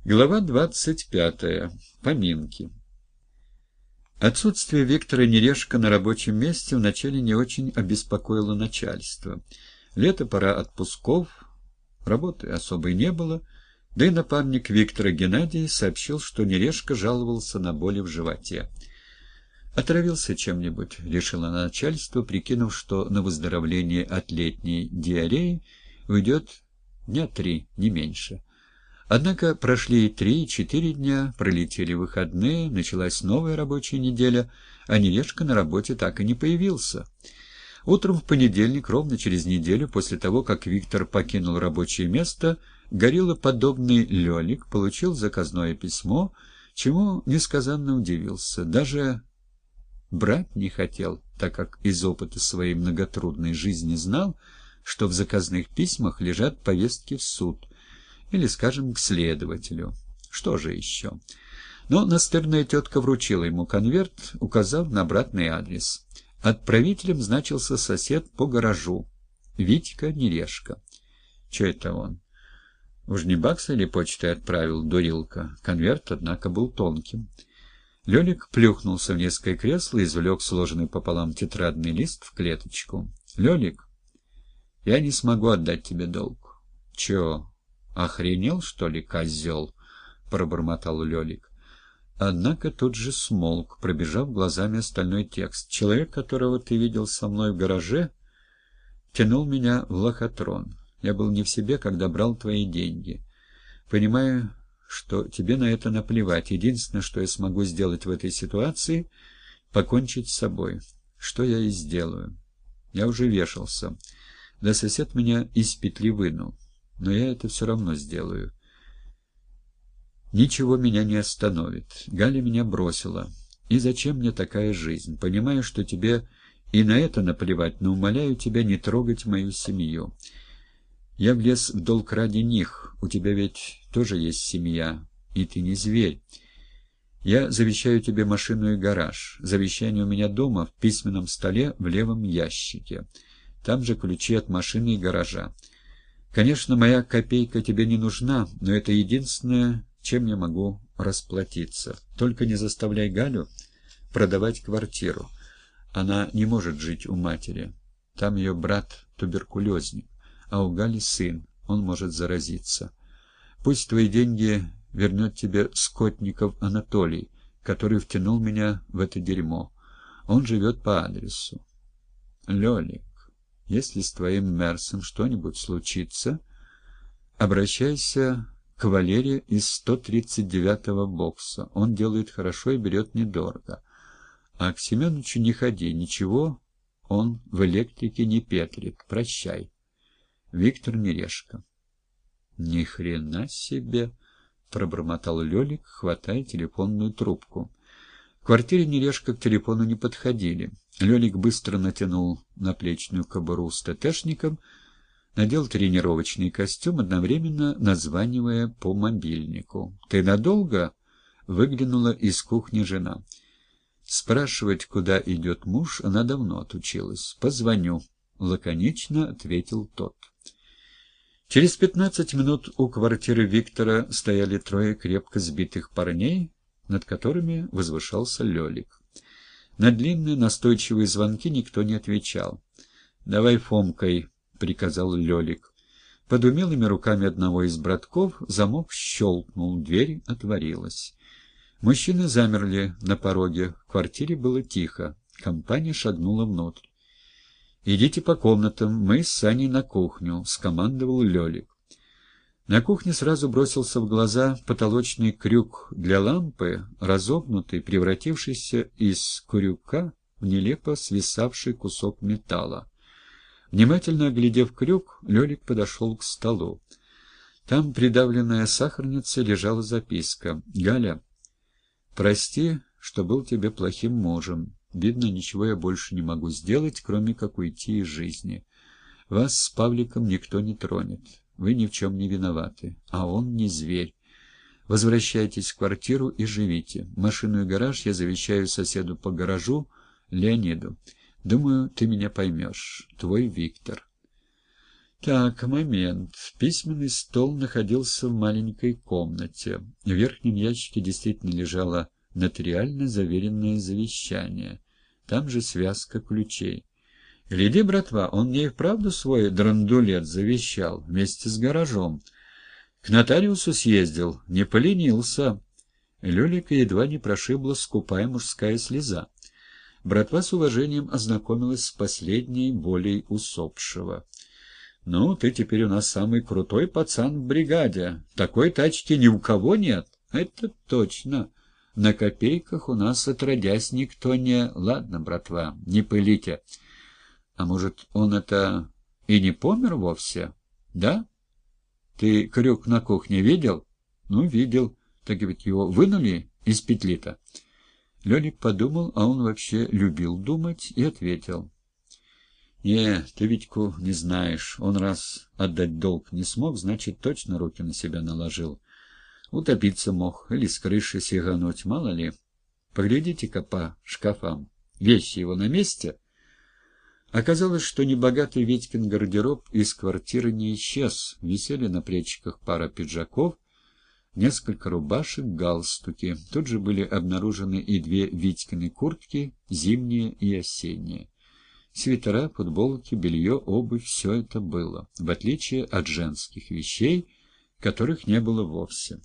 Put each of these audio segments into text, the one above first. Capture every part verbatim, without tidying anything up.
Глава двадцать пятая. Поминки. Отсутствие Виктора Нерешко на рабочем месте вначале не очень обеспокоило начальство. Лето, пора отпусков, работы особой не было, да и напарник Виктора Геннадий сообщил, что Нерешко жаловался на боли в животе. «Отравился чем-нибудь», — решило начальство, прикинув, что на выздоровление от летней диареи уйдет дня три, не меньше. Однако прошли три-четыре дня, пролетели выходные, началась новая рабочая неделя, а Нерешко на работе так и не появился. Утром в понедельник, ровно через неделю после того, как Виктор покинул рабочее место, гориллоподобный Лёлик получил заказное письмо, чему несказанно удивился. Даже брать не хотел, так как из опыта своей многотрудной жизни знал, что в заказных письмах лежат повестки в суд, или, скажем, к следователю. Что же еще? Но настырная тетка вручила ему конверт, указав на обратный адрес. Отправителем значился сосед по гаражу, Витька Нерешко. Че это он? Уж не бакс или почтой отправил, дурилка? Конверт, однако, был тонким. Лёлик плюхнулся в низкое кресло и извлек сложенный пополам тетрадный лист в клеточку. — Лёлик, я не смогу отдать тебе долг. — Чё? «Охренел, что ли, козел?» — пробормотал Лёлик. Однако тут же смолк, пробежав глазами остальной текст. «Человек, которого ты видел со мной в гараже, тянул меня в лохотрон. Я был не в себе, когда брал твои деньги. Понимаю, что тебе на это наплевать. Единственное, что я смогу сделать в этой ситуации — покончить с собой. Что я и сделаю. Я уже вешался. Да сосед меня из петли вынул. Но я это все равно сделаю. Ничего меня не остановит. Галя меня бросила. И зачем мне такая жизнь? Понимаю, что тебе и на это наплевать, но умоляю тебя не трогать мою семью. Я влез в долг ради них. У тебя ведь тоже есть семья, и ты не зверь. Я завещаю тебе машину и гараж. Завещание у меня дома, в письменном столе, в левом ящике. Там же ключи от машины и гаража. Конечно, моя копейка тебе не нужна, но это единственное, чем я могу расплатиться. Только не заставляй Галю продавать квартиру. Она не может жить у матери. Там ее брат туберкулезник, а у Гали сын, он может заразиться. Пусть твои деньги вернет тебе Скотников Анатолий, который втянул меня в это дерьмо. Он живет по адресу. Лёлик. Если с твоим Мерсом что-нибудь случится, обращайся к Валере из сто тридцать девятого бокса. Он делает хорошо и берет недорого. А к Семеновичу не ходи, ничего он в электрике не петрит. Прощай. Виктор Нерешко. Ни хрена себе, пробормотал Лёлик, хватая телефонную трубку. В квартире Нерешко к телефону не подходили. Лёлик быстро натянул наплечную кобуру с ТТшником, надел тренировочный костюм, одновременно названивая по мобильнику. «Ты надолго?» — выглянула из кухни жена. Спрашивать, куда идет муж, она давно отучилась. «Позвоню», — лаконично ответил тот. Через пятнадцать минут у квартиры Виктора стояли трое крепко сбитых парней, над которыми возвышался Лёлик. На длинные настойчивые звонки никто не отвечал. «Давай Фомкой», — приказал Лёлик. Под умелыми руками одного из братков замок щелкнул, дверь отворилась. Мужчины замерли на пороге. В квартире было тихо. Компания шагнула внутрь. «Идите по комнатам, мы с Саней на кухню», — скомандовал Лёлик. На кухне сразу бросился в глаза потолочный крюк для лампы, разогнутый, превратившийся из крюка в нелепо свисавший кусок металла. Внимательно оглядев крюк, Лёлик подошел к столу. Там, придавленная сахарницей, лежала записка. «Галя, прости, что был тебе плохим мужем. Видно, ничего я больше не могу сделать, кроме как уйти из жизни. Вас с Павликом никто не тронет. Вы ни в чем не виноваты, а он не зверь. Возвращайтесь в квартиру и живите. Машину и гараж я завещаю соседу по гаражу, Леониду. Думаю, ты меня поймешь. Твой Виктор». Так, момент. Письменный стол находился в маленькой комнате. В верхнем ящике действительно лежало нотариально заверенное завещание. Там же связка ключей. Гляди, братва, он мне и вправду свой драндулет завещал вместе с гаражом. К нотариусу съездил, не поленился. Лёлика едва не прошибла скупая мужская слеза. Братва с уважением ознакомилась с последней волей усопшего. «Ну, ты теперь у нас самый крутой пацан в бригаде. Такой тачки ни у кого нет». «Это точно. На копейках у нас отродясь никто не...» «Ладно, братва, не пылите. А может, он это и не помер вовсе? Да? Ты крюк на кухне видел?» «Ну, видел. Так ведь его вынули из петли-то». Лёлик подумал, а он вообще любил думать, и ответил. «Не, ты Витьку не знаешь. Он раз отдать долг не смог, значит, точно руки на себя наложил. Утопиться мог или с крыши сигануть, мало ли. Поглядите-ка по шкафам. Вещи его на месте?» Оказалось, что небогатый Витькин гардероб из квартиры не исчез. Висели на плечиках пара пиджаков, несколько рубашек, галстуки. Тут же были обнаружены и две Витькины куртки, зимние и осенние. Свитера, футболки, белье, обувь — все это было, в отличие от женских вещей, которых не было вовсе.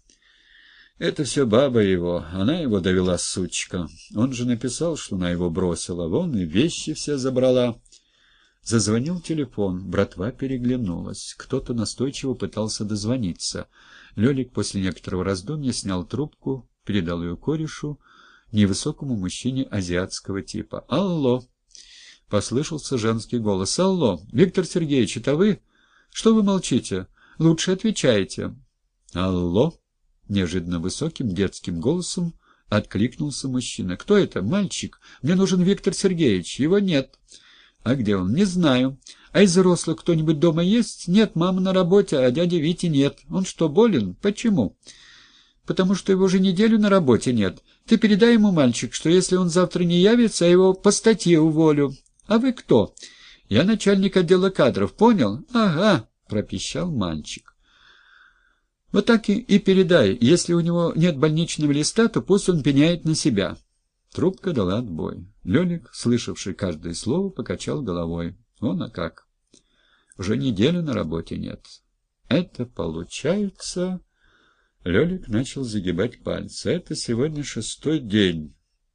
Это все баба его, она его довела, сучка. Он же написал, что она его бросила, вон и вещи все забрала. Зазвонил телефон, братва переглянулась. Кто-то настойчиво пытался дозвониться. Лёлик после некоторого раздумья снял трубку, передал ее корешу, невысокому мужчине азиатского типа. «Алло!» — послышался женский голос. «Алло! Виктор Сергеевич, это вы? Что вы молчите? Лучше отвечайте!» «Алло!» — неожиданно высоким детским голосом откликнулся мужчина. «Кто это? Мальчик? Мне нужен Виктор Сергеевич. Его нет». «А где он?» «Не знаю. А из взрослых кто-нибудь дома есть?» «Нет, мама на работе, а дяди Вити нет. Он что, болен? Почему?» «Потому что его же неделю на работе нет. Ты передай ему, мальчик, что если он завтра не явится, я его по статье уволю». «А вы кто?» «Я начальник отдела кадров, понял?» «Ага», — пропищал мальчик. «Вот так и, и передай. Если у него нет больничного листа, то пусть он пеняет на себя». Трубка дала отбой. Лёлик, слышавший каждое слово, покачал головой. Вон, а как. Уже неделю на работе нет. Это получается... Лёлик начал загибать пальцы. Это сегодня шестой день.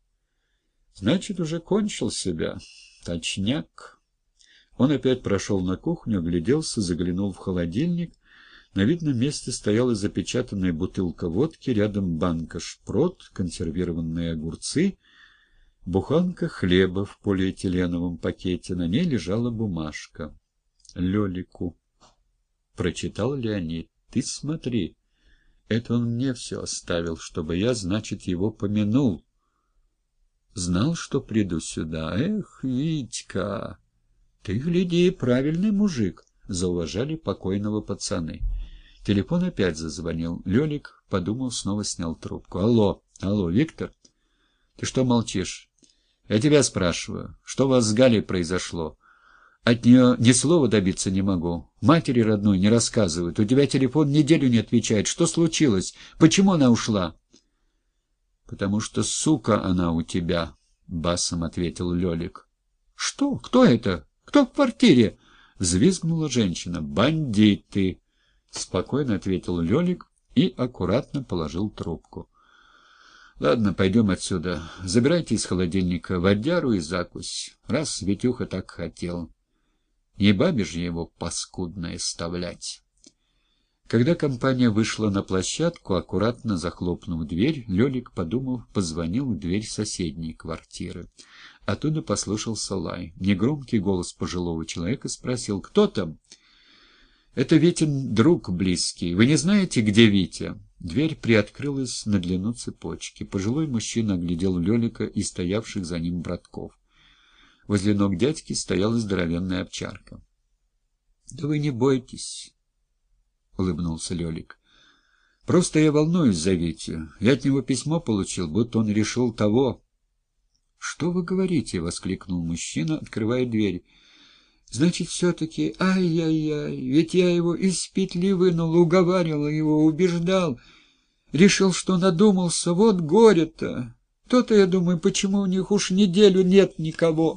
Значит, уже кончил себя. Точняк. Он опять прошел на кухню, огляделся, заглянул в холодильник. На видном месте стояла запечатанная бутылка водки, рядом банка шпрот, консервированные огурцы, буханка хлеба в полиэтиленовом пакете. На ней лежала бумажка. «Лёлику», — прочитал Леонид. «Ты смотри, это он мне все оставил, чтобы я, значит, его помянул. Знал, что приду сюда. Эх, Витька, ты гляди, правильный мужик», — зауважали покойного пацаны. Телефон опять зазвонил. Лёлик, подумал, снова снял трубку. «Алло, алло, Виктор? Ты что молчишь? Я тебя спрашиваю, что у вас с Галей произошло? От нее ни слова добиться не могу. Матери родной не рассказывают. У тебя телефон неделю не отвечает. Что случилось? Почему она ушла?» «Потому что, сука, она у тебя», — басом ответил Лёлик. «Что? Кто это? Кто в квартире?» — взвизгнула женщина. «Бандиты», — спокойно ответил Лёлик и аккуратно положил трубку. «Ладно, пойдем отсюда. Забирайте из холодильника водяру и закусь, раз Витюха так хотел. Не бабе же его паскудное оставлять». Когда компания вышла на площадку, аккуратно захлопнув дверь, Лёлик, подумав, позвонил в дверь соседней квартиры. Оттуда послышался лай. Негромкий голос пожилого человека спросил: «Кто там?» «Это Витин друг близкий. Вы не знаете, где Витя?» Дверь приоткрылась на длину цепочки. Пожилой мужчина оглядел Лёлика и стоявших за ним братков. Возле ног дядьки стояла здоровенная овчарка. «Да вы не бойтесь», — улыбнулся Лёлик. «Просто я волнуюсь за Витю. Я от него письмо получил, будто он решил того». «Что вы говорите?» — воскликнул мужчина, открывая дверь. Значит, все-таки, ай-яй-яй, ведь я его из петли вынул, уговаривал его, убеждал. Решил, что надумался, вот горе-то. То-то, я думаю, почему у них уж неделю нет никого.